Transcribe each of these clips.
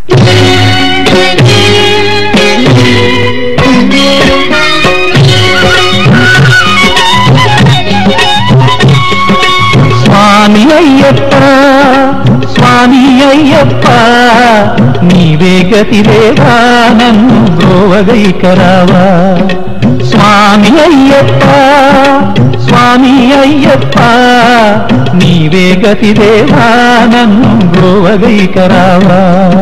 స్వామి అయ్యప్ప స్వామి అయ్యప్ప నీవే గతిదేవా నన్ను బ్రోవగైకరావా స్వామి అయ్యప్ప స్వామి అయ్యప్ప నీవే గతిదేవా నన్ను బ్రోవగైకరావా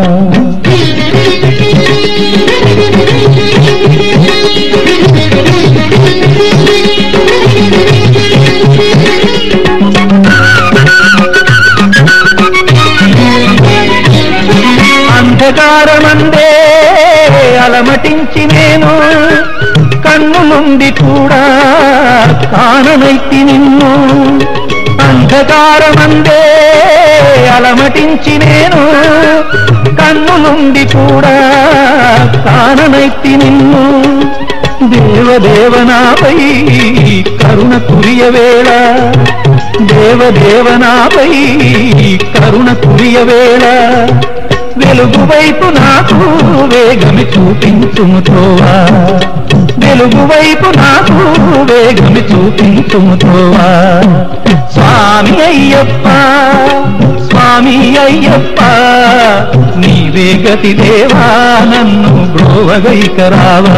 అంధకారమందే అలమటించి నేను కన్నులుండి కూడా కాననైతి నిన్ను అంధకారమందే అలమటించి నేను కన్నులుండి కూడా కాననైతి నిన్ను దేవదేవనాపై కరుణ కురియవేళ దేవదేవనాపై కరుణ కురియవేళ వెలుగు వైపు నాకు వేగమి చూపించుము తోవా వెలుగు వైపు నాకు వేగమి చూపించుము తోవా స్వామి అయ్యప్ప స్వామి అయ్యప్ప నీవే గతిదేవా నన్ను బ్రోవగైకరావా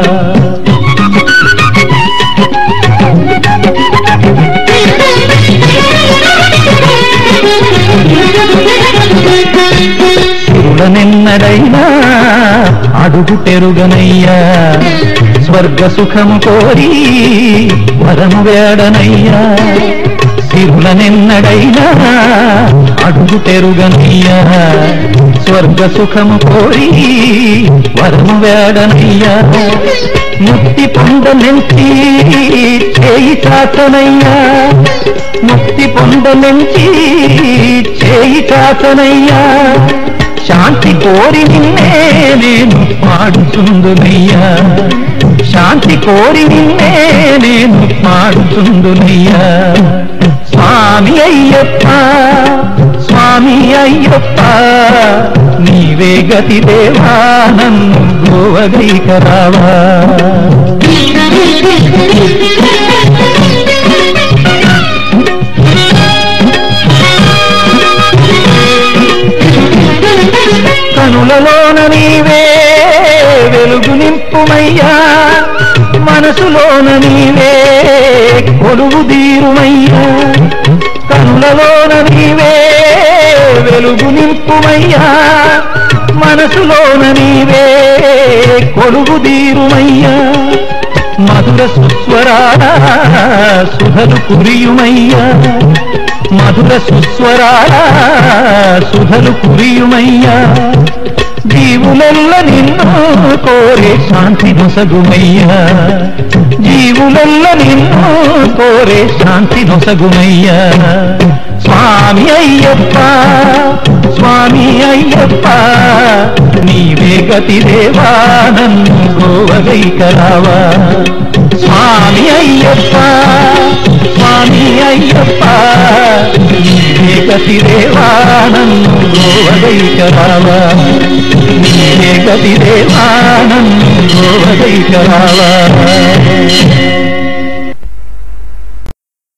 నిన్నడైనా అడుగు తెరుగనయ్యా స్వర్గ సుఖము కోరి వరము వేడనయ్యా సిరుల నిన్నడైనా అడుగు తెరుగనయ్యా స్వర్గ సుఖము కోరి వరము వేడనయ్యా ముక్తి పొందనెంచి చేయి చాచనయ్యా ముక్తి పొందనెంచి చేయి చాచనయ్యా శాంతి కోరి నిన్నే నేను పాడుచుందునయ్యా శాంతి కోరి నిన్నే నేను పాడుచుందునయ్యా స్వామి అయ్యప్ప స్వామి అయ్యప్ప నీవే గతిదేవా నన్ను బ్రోవగైకరావా కనులలోన నీవే వెలుగు నింపుమయ్యా మనసులోన నీవే కొలువు తీరుమయ్యా కనులలోన నీవే వెలుగు నింపుమయ్యా మనసులోన నీవే కొలువు తీరుమయ్యా మధుర సుస్వరాల సుధలు కురియుమయ్యా మధుర సుస్వరాల సుధలు కురియుమయ్యా జీవులెల్ల నిన్ను కోరే శాంతి నొసగుమయ్యా జీవులెల్ల నిన్ను కోరే శాంతి నొసగుమయ్యా స్వామి అయ్యప్ప స్వామి అయ్యప్ప నీవే గతిదేవా నన్ను బ్రోవగైకరావా స్వామి అయ్యప్ప స్వామి అయ్యప్ప నీవే గతిదేవా నన్ను బ్రోవగైకరావా నీవే గతిదేవా నన్ను బ్రోవగైకరావా